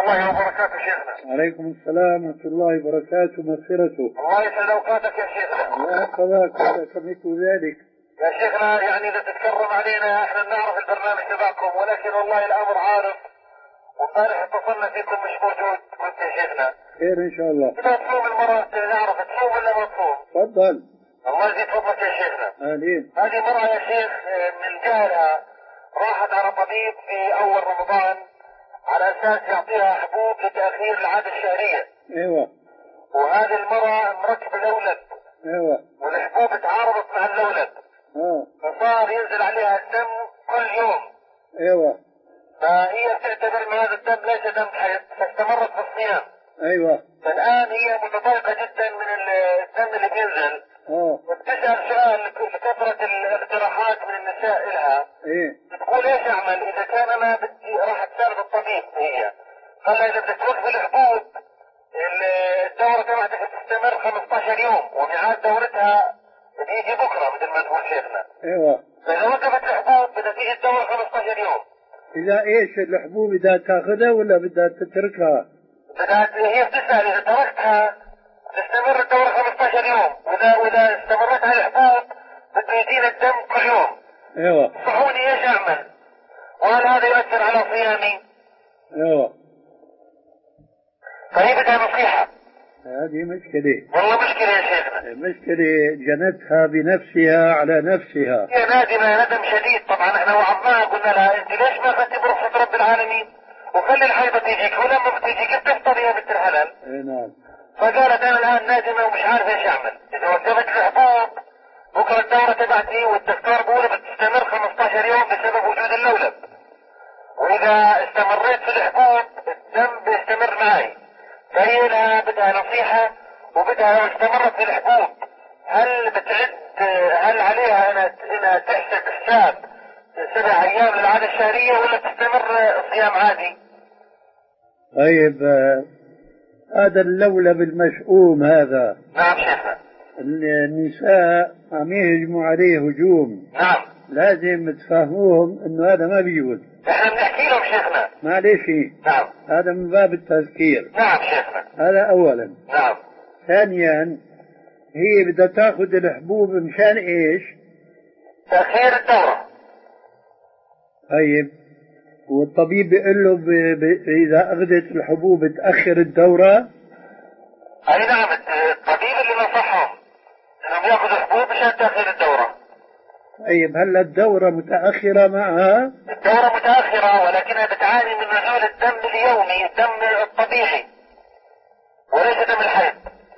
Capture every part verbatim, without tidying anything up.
الله وبركاته شيخنا. عليكم السلام ورحمة الله وبركاته ومغفرته. الله يسعد أوقاتك يا شيخنا. الله يحفظك ويكرمك ذلك. يا شيخنا يعني إذا تتكرم علينا احنا بنعرف البرنامج تبعكم، ولكن والله الأمر عارف، وامبارح اتصلنا فيكم مش موجود وانت يا شيخنا. خير إن شاء الله. إذا تصوم المرأة نعرف تصوم ولا ما تصوم؟ تفضل. الله يزيد فضلك يا شيخنا. آمين. هذه مرأة يا شيخ من جهلها راحت على طبيب في أول رمضان على أساس يعطيها حبوب لتأخير العادة الشهرية. أيوة. وهذه المرأة مركبة لولد. أيوة. والحبوب تعارضت مع اللولد. آه. فصار ينزل عليها الدم كل يوم. أيوة. فهي تعتبر ان هذا الدم ليس دم حيض، فاستمرت في الصيام. أيوة. فالآن هي متضايقة جدا من الدم اللي بينزل. آه. وبتسأل سؤال لكثرة الاقتراحات من النساء لها. إيه. بتقول ايش اعمل اذا كان انا بدي راح تسأل الطبيب هي. قال لها اذا بدك توقف الحبوب الدورة تبعتك تستمر خمسة عشر يوم، وميعاد دورتها بيجي بكرة مثل ما تقول شيخنا. أيوة. فإذا وقفت الحبوب بدها تيجي الدورة خمسة عشر يوم. إذا إيش الحبوب إذا تأخذها ولا بدها تتركها؟ بدها هي بتسأل إذا تركتها تستمر الدورة خمسة عشر يوم، وإذا وإذا استمرت على الحبوب بده يدينا الدم كل يوم. أيوة. صحوني إيش أعمل؟ وهل هذا يؤثر على صيامي؟ أيوة. فهي بدها نصيحة. هذه مشكلة. والله مشكلة يا شيخنا. مشكلة جنتها بنفسها على نفسها. هي نادمة ندم شديد. طبعا احنا وعظناها قلنا لها انت ليش ما اخذتي برخصة رب العالمين وخلي الحيضة تيجيك، ولما بتيجيك بتفطري يا بنت الحلال. اي نعم. فقالت انا الان نادمة ومش عارف ايش اعمل. اذا وقفت الحبوب بكرة الدورة تبعتي والدكتور بقول بتستمر خمسة عشر يوم بسبب وجود اللولب، واذا استمريت في الحبوب الدم بيستمر معي. فهي لها بدها نصيحة، وبدها لو استمرت في الحبوب هل بتعد هل عليها انها انها تحسب حساب سبع ايام للعادة الشهرية ولا تستمر صيام عادي؟ طيب آه هذا اللولب المشؤوم هذا. نعم شيخنا. النساء عم يهجموا عليه هجوم. نعم. لازم تفهموهم انه هذا ما بيجوز. احنا بنحكي لهم شيخنا. معلش. نعم. هذا من باب التذكير. نعم شيخنا. هذا اولا. نعم. ثانيا هي بدها تاخذ الحبوب مشان ايش؟ تأخير الدورة. طيب والطبيب بيقول له ب... ب... اذا اخذت الحبوب تاخر الدورة؟ اي نعم، الطبيب اللي نصحهم انهم ياخذوا حبوب مشان تأخير الدورة. طيب هلا الدورة متأخرة معها؟ الدورة متأخرة ولكنها بتعاني من نزول الدم اليومي، الدم الطبيعي وليس دم الحيض.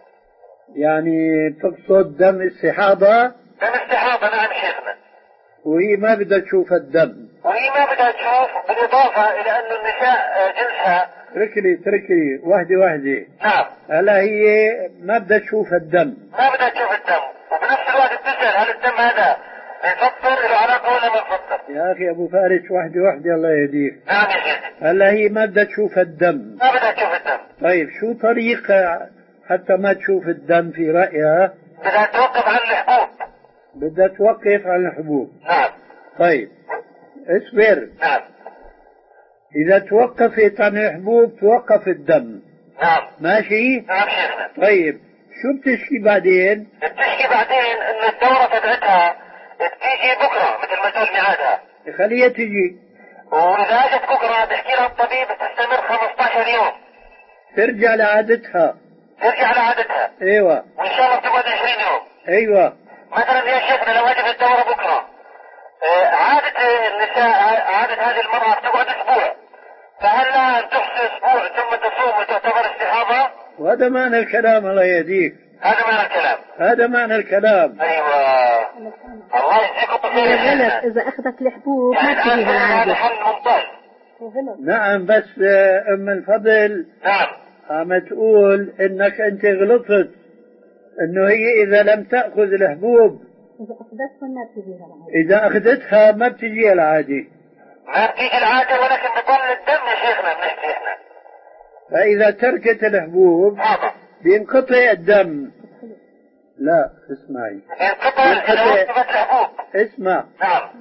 يعني تقصد دم استحاضة؟ دم استحاضة نعم شيخنا. وهي ما بدها تشوف الدم. وهي ما بدها تشوف، بالإضافة إلى أن النساء جنسها. تركلي تركلي واحدة واحدة. نعم. هلا هي ما بدها تشوف الدم. ما بدها تشوف الدم، وبنفس الوقت بتسأل هل الدم هذا يفطر له علاقة ولا ما يفطر؟ يا أخي أبو فارس واحدة واحدة الله يهديك. نعم يا شيخ. هلا هي ما بدها تشوف الدم. ما بدها تشوف الدم. طيب شو طريقة حتى ما تشوف الدم في رأيها؟ بدها توقف عن الحبوب. بدها توقف عن الحبوب. نعم. طيب اصبر. نعم. إذا توقفت عن الحبوب توقف الدم. نعم. ماشي؟ نعم شيخنا. طيب شو بتشكي بعدين؟ بتشكي بعدين إن الدورة تبعتها بتيجي بكرة مثل ما تقول ميعادها. خليها تجي. وإذا اجت بكرة بحكي لها الطبيب بتستمر خمسة عشر يوم. ترجع لعادتها. ترجع لعادتها. ايوه. وإن شاء الله بتقعد عشرين يوم. ايوه. مثلا يا شيخنا لو اجت الدورة بكرة عادة النساء عادة هذه المرأة بتقعد اسبوع، فهل لها ان تحصي اسبوع ثم تصوم وتعتبر استحاضة؟ وهذا معنى الكلام الله يهديك. هذا معنى الكلام. هذا معنى الكلام. ايوه. الله يجزيكم بخير. اذا اخذت الحبوب يعني ما تجيها العادة. هذا حل ممتاز. نعم بس ام الفضل. نعم. عم تقول انك انت غلطت، انه هي اذا لم تأخذ الحبوب إذا أخذتها ما بتجيها العادة. إذا أخذتها ما بتجيها العادة. ما بتيجي العادة ولكن بضل الدم يا شيخنا بنحكي إحنا. فإذا تركت الحبوب هذا بينقطع الدم. لا اسمعي. بينقطع إذا وقفت الحبوب. اسمع. نعم.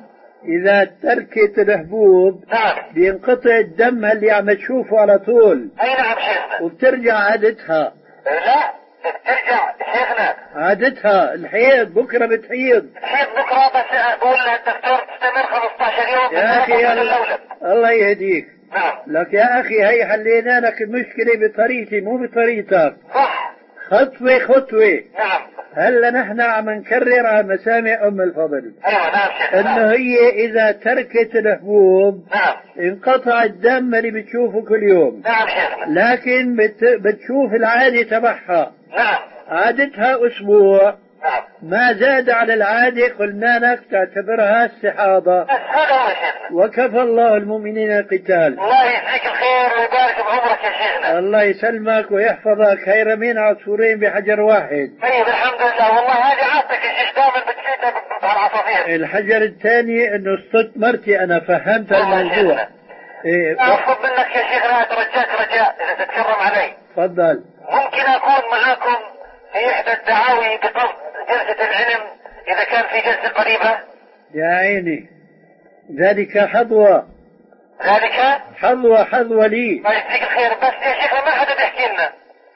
إذا تركت الحبوب نعم. بينقطع الدم اللي عم تشوفه على طول. أي نعم شيخنا. وبترجع عادتها. لا بترجع شيخنا عادتها الحيض، بكرة بتحيض. حيض بكرة، بس بقول لها الدكتور تستمر خمسطعش يوم. يا أخي الله, الله يهديك. نعم. لك يا أخي هي حلينا لك المشكلة بطريقتي مو بطريقتك. صح. خطوة خطوة. نعم. هلا نحن عم نكرر على مسامع أم الفضل. أيوة نعم شيخنا. إنه هي إذا تركت الحبوب نعم. انقطع الدم اللي بتشوفه كل يوم. نعم شيخنا. لكن بت... بتشوف العادة تبعها. نعم. عادتها أسبوع. نعم. ما زاد على العادة قلنا لك تعتبرها استحاضة. بس هذا هو شيخنا. وكفى الله المؤمنين القتال. الله يجزيك الخير ويبارك بعمرك يا شيخنا. الله يسلمك ويحفظك، خير من عصفورين بحجر واحد. طيب الحمد لله. والله هذه عادتك يا شيخ، دائما بتفيدنا بالعصافير. الحجر الثاني انه صدت مرتي انا فهمت الموضوع. ايه اطلب منك يا شيخنا، اترجاك رجاء اذا تتكرم علي. تفضل. ممكن اكون معاكم في احدى الدعاوي بقصد جلسة العلم اذا كان في جلسة قريبة؟ يا عيني ذلك حظوة. ذلك حظوة حظوة لي. الله يجزيك الخير. بس يا شيخنا ما حدا بيحكي لنا.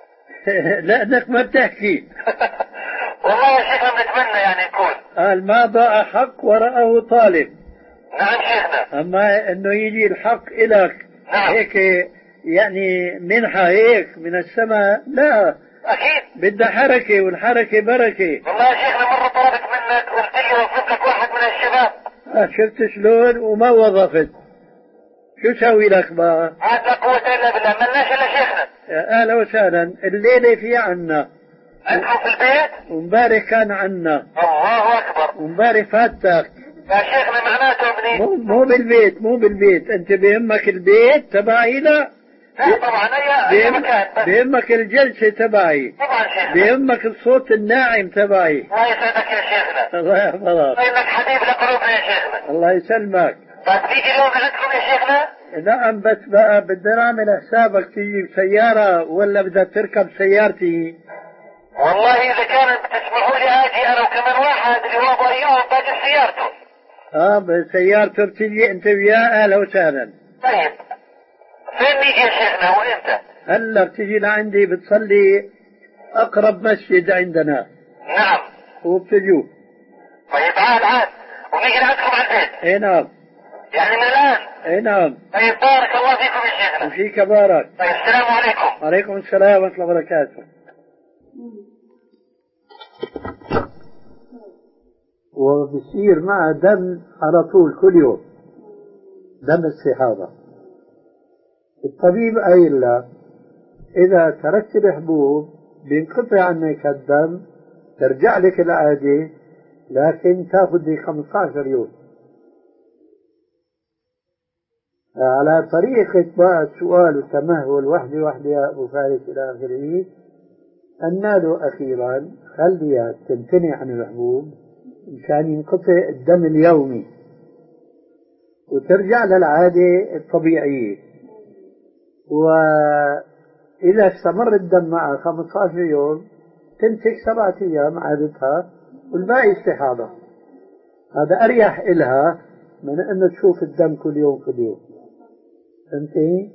لانك ما بتحكي. والله يا شيخنا بنتمنى يعني نكون. قال ما ضاع حق ورآه طالب. نعم شيخنا. اما انه يجي الحق الك. نعم. هيك يعني منحة هيك من السماء، لا اكيد بدها حركة، والحركة بركة. والله يا شيخنا مرة طلبت منك قلت لي وظف لك واحد من الشباب. آه شفت شلون وما وظفت. شو سوي لك بقى؟ عاد لا قوة الا بالله. ملناش الا شيخنا. يا اهلا وسهلا. الليلة في عنا. عندكم في البيت؟ ومبارح كان عنا. الله اكبر. ومبارح فاتك. يا شيخنا معناته ابني مو مو بالبيت مو بالبيت انت بيهمك البيت تبعي؟ لا لا طبعا اي اي مكان. بيهمك الجلسة تبعي. طبعا شيخنا. بيهمك الصوت الناعم تبعي. الله يسعدك يا شيخنا. الله يحفظك. انك حبيب لقلوبنا يا شيخنا. الله يسلمك. طيب نيجي اليوم عندكم يا شيخنا؟ نعم بس بقى بدنا نعمل حسابك تيجي بسيارة ولا بدك تركب سيارتي؟ والله اذا كان بتسمحوا لي اجي انا وكمان واحد اللي هو ابو ايوب باجي بسيارته. اه بسيارته بتجي انت وياه. اهلا وسهلا. طيب فين نيجي يا شيخنا وامتى؟ هلا بتجي لعندي بتصلي اقرب مسجد عندنا. نعم. وبتجوا. طيب عاد عاد ونيجي لعندكم على البيت. اي نعم. يعني من الان؟ اي نعم. طيب بارك الله فيكم يا شيخنا. وفيك بارك. طيب السلام عليكم. وعليكم السلام ورحمة الله وبركاته. وبصير معه دم على طول كل يوم، دم استحاضة. الطبيب قايل له إذا تركت الحبوب بينقطع عنك الدم، ترجع لك العادة، لكن تاخذ لي خمسة عشر يوم. على طريقة بقى السؤال والتمهل وحدة وحدة يا أبو فارس إلى آخره، قلنا له أخيرا خليها تمتنع عن الحبوب مشان ينقطع الدم اليومي وترجع للعادة الطبيعية. وإذا استمر الدم معها خمسة عشر يوم تمسك سبعة أيام عادتها والباقي استحاضة. هذا أريح إلها من أنه تشوف الدم كل يوم كل يوم. فهمتي؟